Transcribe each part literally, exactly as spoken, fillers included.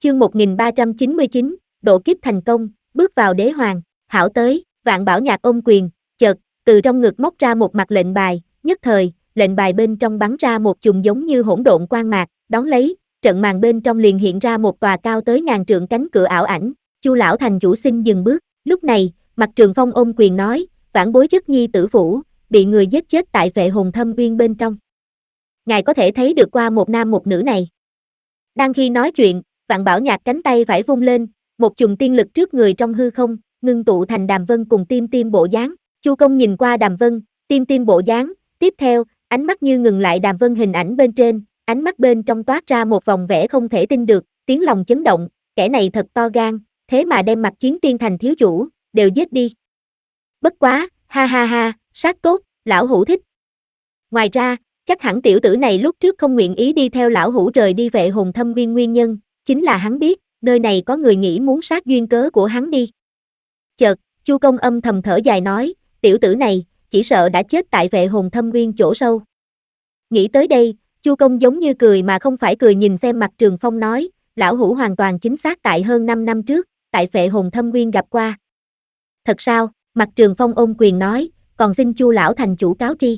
chương một nghìn ba trăm chín mươi chín, độ kiếp thành công, bước vào đế hoàng, hảo tới, Vạn Bảo Nhạc ôm quyền, chợt, từ trong ngực móc ra một mặt lệnh bài, nhất thời, lệnh bài bên trong bắn ra một chùm giống như hỗn độn quang mạc, đón lấy, trận màn bên trong liền hiện ra một tòa cao tới ngàn trượng cánh cửa ảo ảnh. Chu lão thành chủ xin dừng bước, lúc này, Mặt Trường Phong ôm quyền nói, vãn bối chất nhi tử phủ, bị người giết chết tại Phệ Hồn Thâm Uyên bên trong. Ngài có thể thấy được qua một nam một nữ này. Đang khi nói chuyện, Vạn Bảo Nhạc cánh tay phải vung lên, một chùm tiên lực trước người trong hư không, ngưng tụ thành Đàm Vân cùng Tim Tim bộ dáng. Chu Công nhìn qua Đàm Vân, Tim Tim bộ dáng, tiếp theo, ánh mắt như ngừng lại Đàm Vân hình ảnh bên trên, ánh mắt bên trong toát ra một vòng vẻ không thể tin được, tiếng lòng chấn động, kẻ này thật to gan, thế mà đem Mặt Chiến Tiên thành thiếu chủ, đều giết đi. Bất quá, ha ha ha, sát tốt, lão hủ thích. Ngoài ra, chắc hẳn tiểu tử này lúc trước không nguyện ý đi theo lão hủ rời đi Phệ Hồn Thâm Uyên nguyên nhân, chính là hắn biết, nơi này có người nghĩ muốn sát duyên cớ của hắn đi. Chợt, Chu Công âm thầm thở dài nói, tiểu tử này, chỉ sợ đã chết tại Phệ Hồn Thâm Uyên chỗ sâu. Nghĩ tới đây, Chu Công giống như cười mà không phải cười nhìn xem Mặt Trường Phong nói, lão hủ hoàn toàn chính xác tại hơn năm năm trước, tại Phệ Hồn Thâm Uyên gặp qua. Thật sao? Mặt Trường Phong ôm quyền nói, còn xin Chu lão thành chủ cáo tri.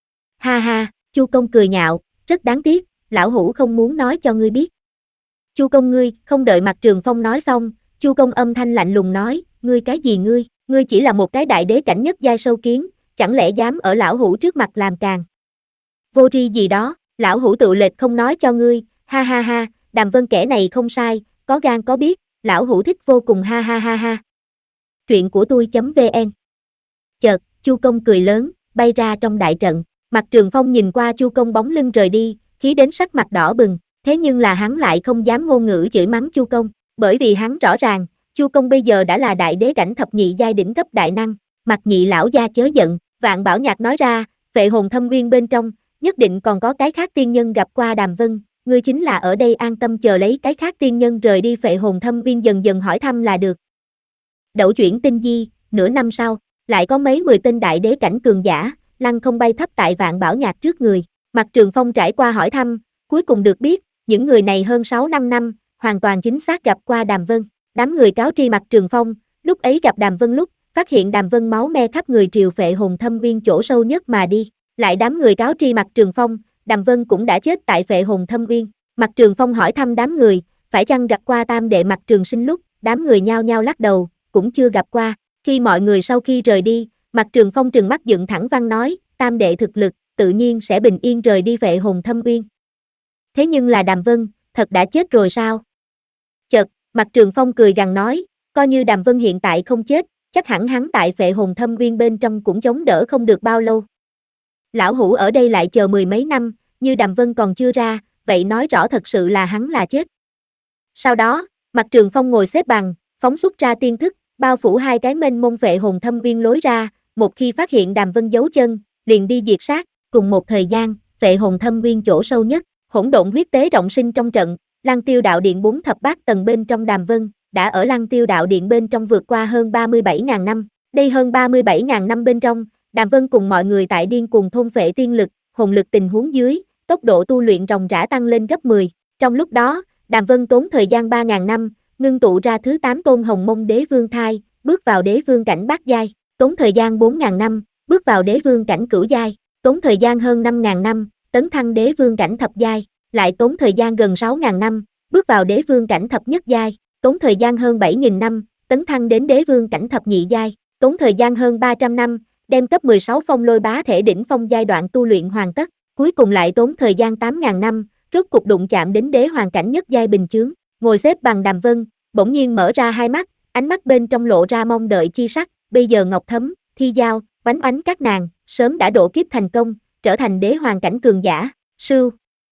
Ha ha, Chu Công cười nhạo, rất đáng tiếc, lão hủ không muốn nói cho ngươi biết. Chu Công ngươi, không đợi Mặt Trường Phong nói xong, Chu Công âm thanh lạnh lùng nói, ngươi cái gì ngươi, ngươi chỉ là một cái đại đế cảnh nhất giai sâu kiến, chẳng lẽ dám ở lão hủ trước mặt làm càn. Vô tri gì đó, lão hủ tự lệch không nói cho ngươi, ha ha ha, Đàm Vân kẻ này không sai, có gan có biết, lão hủ thích vô cùng ha ha ha ha. Truyện của tôi.vn. Chợt, Chu Công cười lớn, bay ra trong đại trận. Mặt Trường Phong nhìn qua Chu Công bóng lưng rời đi, khí đến sắc mặt đỏ bừng, thế nhưng là hắn lại không dám ngôn ngữ chửi mắng Chu Công, bởi vì hắn rõ ràng, Chu Công bây giờ đã là đại đế cảnh thập nhị giai đỉnh cấp đại năng. Mặt nhị lão gia chớ giận, Vạn Bảo Nhạc nói ra, Phệ Hồn Thâm Uyên bên trong, nhất định còn có cái khác tiên nhân gặp qua Đàm Vân, ngươi chính là ở đây an tâm chờ lấy cái khác tiên nhân rời đi Phệ Hồn Thâm Uyên dần dần hỏi thăm là được. Đậu chuyển tinh di, nửa năm sau, lại có mấy mười tên đại đế cảnh cường giả, lăng không bay thấp tại Vạn Bảo Nhạc trước người. Mặt Trường Phong trải qua hỏi thăm, cuối cùng được biết, những người này hơn sáu năm năm, hoàn toàn chính xác gặp qua Đàm Vân. Đám người cáo tri Mặt Trường Phong, lúc ấy gặp Đàm Vân lúc, phát hiện Đàm Vân máu me khắp người triều Phệ Hồn Thâm Uyên chỗ sâu nhất mà đi. Lại đám người cáo tri Mặt Trường Phong, Đàm Vân cũng đã chết tại Phệ Hồn Thâm Uyên. Mặt Trường Phong hỏi thăm đám người, phải chăng gặp qua tam đệ Mặt Trường Sinh lúc, đám người nhao nhao lắc đầu, cũng chưa gặp qua. Khi mọi người sau khi rời đi, Mặt Trường Phong trừng mắt dựng thẳng văn nói, tam đệ thực lực, tự nhiên sẽ bình yên rời đi Phệ Hồn Thâm Uyên. Thế nhưng là Đàm Vân, thật đã chết rồi sao? Chợt, Mặt Trường Phong cười gằn nói, coi như Đàm Vân hiện tại không chết, chắc hẳn hắn tại Phệ Hồn Thâm Uyên bên trong cũng chống đỡ không được bao lâu. Lão hủ ở đây lại chờ mười mấy năm, như Đàm Vân còn chưa ra, vậy nói rõ thật sự là hắn là chết. Sau đó, Mặt Trường Phong ngồi xếp bằng, phóng xuất ra tiên thức, bao phủ hai cái mênh mông Phệ Hồn Thâm Uyên lối ra, một khi phát hiện Đàm Vân giấu chân, liền đi diệt sát. Cùng một thời gian, Phệ Hồn Thâm Uyên chỗ sâu nhất, hỗn độn huyết tế rộng sinh trong trận, Lăng Tiêu Đạo Điện bốn thập bát tầng bên trong Đàm Vân, đã ở Lăng Tiêu Đạo Điện bên trong vượt qua hơn ba mươi bảy nghìn năm. Đây hơn ba mươi bảy nghìn năm bên trong, Đàm Vân cùng mọi người tại điên cuồng thôn phệ tiên lực, hồn lực tình huống dưới, tốc độ tu luyện ròng rã tăng lên gấp mười. Trong lúc đó, Đàm Vân tốn thời gian ba nghìn năm, ngưng tụ ra thứ tám tôn Hồng Mông Đế Vương thai, bước vào đế vương cảnh bát giai, tốn thời gian bốn nghìn năm, bước vào đế vương cảnh cửu giai, tốn thời gian hơn năm nghìn năm, tấn thăng đế vương cảnh thập giai, lại tốn thời gian gần sáu nghìn năm, bước vào đế vương cảnh thập nhất giai, tốn thời gian hơn bảy nghìn năm, tấn thăng đến đế vương cảnh thập nhị giai, tốn thời gian hơn ba trăm năm, đem cấp mười sáu phong lôi bá thể đỉnh phong giai đoạn tu luyện hoàn tất, cuối cùng lại tốn thời gian tám nghìn năm, rốt cục đụng chạm đến đế hoàng cảnh nhất giai bình chướng. Ngồi xếp bằng Đàm Vân, bỗng nhiên mở ra hai mắt, ánh mắt bên trong lộ ra mong đợi chi sắc, bây giờ Ngọc Thấm, Thi Giao, Oánh Oánh các nàng, sớm đã độ kiếp thành công, trở thành đế hoàng cảnh cường giả. Sưu.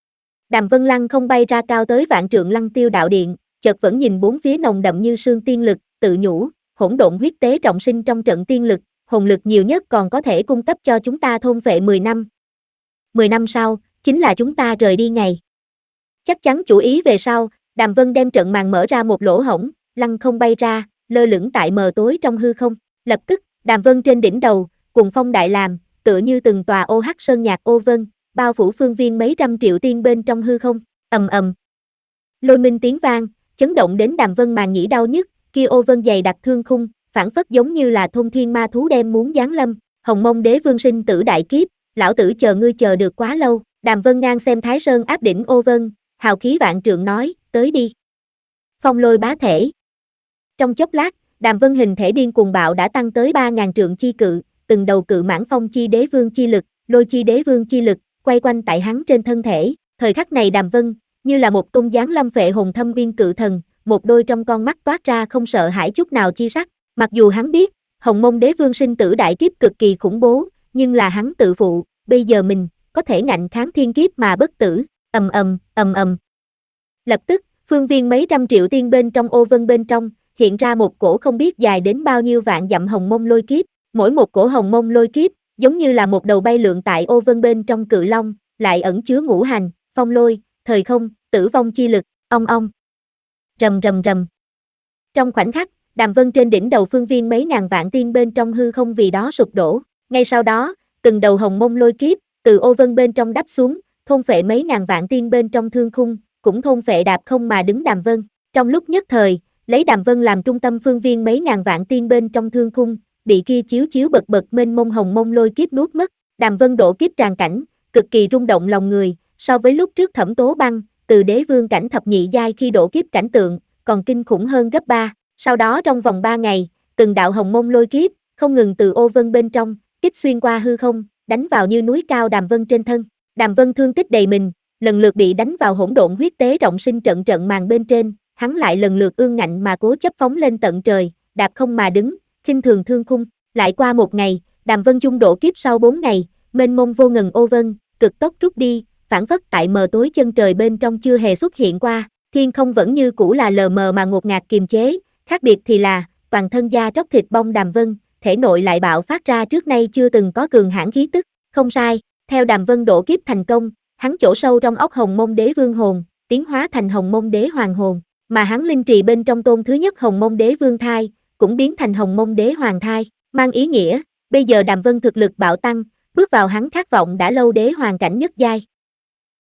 Đàm Vân lăng không bay ra cao tới vạn trượng Lăng Tiêu Đạo Điện, chợt vẫn nhìn bốn phía nồng đậm như sương tiên lực, tự nhủ, hỗn độn huyết tế trọng sinh trong trận tiên lực, hồn lực nhiều nhất còn có thể cung cấp cho chúng ta thôn phệ mười năm. mười năm sau, chính là chúng ta rời đi ngày. Chắc chắn chủ ý về sau, Đàm Vân đem trận màn mở ra một lỗ hổng, lăng không bay ra, lơ lửng tại mờ tối trong hư không. Lập tức, Đàm Vân trên đỉnh đầu, cuồng phong đại làm, tựa như từng tòa ô hắc sơn nhạc ô vân, bao phủ phương viên mấy trăm triệu tiên bên trong hư không. Ầm ầm. Lôi minh tiếng vang, chấn động đến Đàm Vân màng nhĩ đau nhức, kia ô vân dày đặc thương khung, phản phất giống như là thôn thiên ma thú đem muốn giáng lâm, Hồng Mông Đế Vương sinh tử đại kiếp, lão tử chờ ngươi chờ được quá lâu, Đàm Vân ngang xem Thái Sơn áp đỉnh ô vân, hào khí vạn trượng nói, tới đi. Phong lôi bá thể. Trong chốc lát, Đàm Vân hình thể điên cuồng bạo đã tăng tới ba ngàn trượng chi cự, từng đầu cự mãn phong chi đế vương chi lực, lôi chi đế vương chi lực, quay quanh tại hắn trên thân thể, thời khắc này Đàm Vân, như là một tôn giáng lâm phệ hồn thâm biên cự thần, một đôi trong con mắt toát ra không sợ hãi chút nào chi sắc, mặc dù hắn biết, Hồng Mông Đế Vương sinh tử đại kiếp cực kỳ khủng bố, nhưng là hắn tự phụ, bây giờ mình, có thể ngạnh kháng thiên kiếp mà bất tử, ầm ầm, ầm ầm. Lập tức, phương viên mấy trăm triệu tiên bên trong ô vân bên trong, hiện ra một cổ không biết dài đến bao nhiêu vạn dặm hồng mông lôi kiếp, mỗi một cổ hồng mông lôi kiếp, giống như là một đầu bay lượn tại ô vân bên trong cự long, lại ẩn chứa ngũ hành, phong lôi, thời không, tử vong chi lực, ong ong. Rầm rầm rầm. Trong khoảnh khắc, Đàm Vân trên đỉnh đầu phương viên mấy ngàn vạn tiên bên trong hư không vì đó sụp đổ, ngay sau đó, từng đầu hồng mông lôi kiếp, từ ô vân bên trong đắp xuống, thôn phệ mấy ngàn vạn tiên bên trong thương khung, cũng thôn phệ đạp không mà đứng Đàm Vân, trong lúc nhất thời, lấy Đàm Vân làm trung tâm phương viên mấy ngàn vạn tiên bên trong thương khung, bị kia chiếu chiếu bật bật mênh mông hồng mông lôi kiếp nuốt mất, Đàm Vân độ kiếp tràn cảnh, cực kỳ rung động lòng người, so với lúc trước Thẩm Tố Băng, từ đế vương cảnh thập nhị giai khi độ kiếp cảnh tượng, còn kinh khủng hơn gấp ba, sau đó trong vòng ba ngày, từng đạo hồng mông lôi kiếp, không ngừng từ ô vân bên trong, kích xuyên qua hư không, đánh vào như núi cao Đàm Vân trên thân, Đàm Vân thương tích đầy mình, lần lượt bị đánh vào hỗn độn huyết tế rộng sinh trận trận màn bên trên, hắn lại lần lượt ương ngạnh mà cố chấp phóng lên tận trời, đạp không mà đứng, khinh thường thương khung, lại qua một ngày, Đàm Vân chung độ kiếp sau bốn ngày, mênh mông vô ngần ô vân, cực tốc rút đi, phản phất tại mờ tối chân trời bên trong chưa hề xuất hiện qua, thiên không vẫn như cũ là lờ mờ mà ngột ngạt kiềm chế, khác biệt thì là, toàn thân da tróc thịt bong Đàm Vân, thể nội lại bạo phát ra trước nay chưa từng có cường hãn khí tức, không sai, theo Đàm Vân độ kiếp thành công, hắn chỗ sâu trong óc Hồng Mông Đế Vương hồn, tiến hóa thành Hồng Mông Đế Hoàng hồn, mà hắn linh trì bên trong tôn thứ nhất Hồng Mông Đế Vương thai, cũng biến thành Hồng Mông Đế Hoàng thai, mang ý nghĩa, bây giờ Đàm Vân thực lực bạo tăng, bước vào hắn khát vọng đã lâu Đế Hoàng cảnh nhất giai.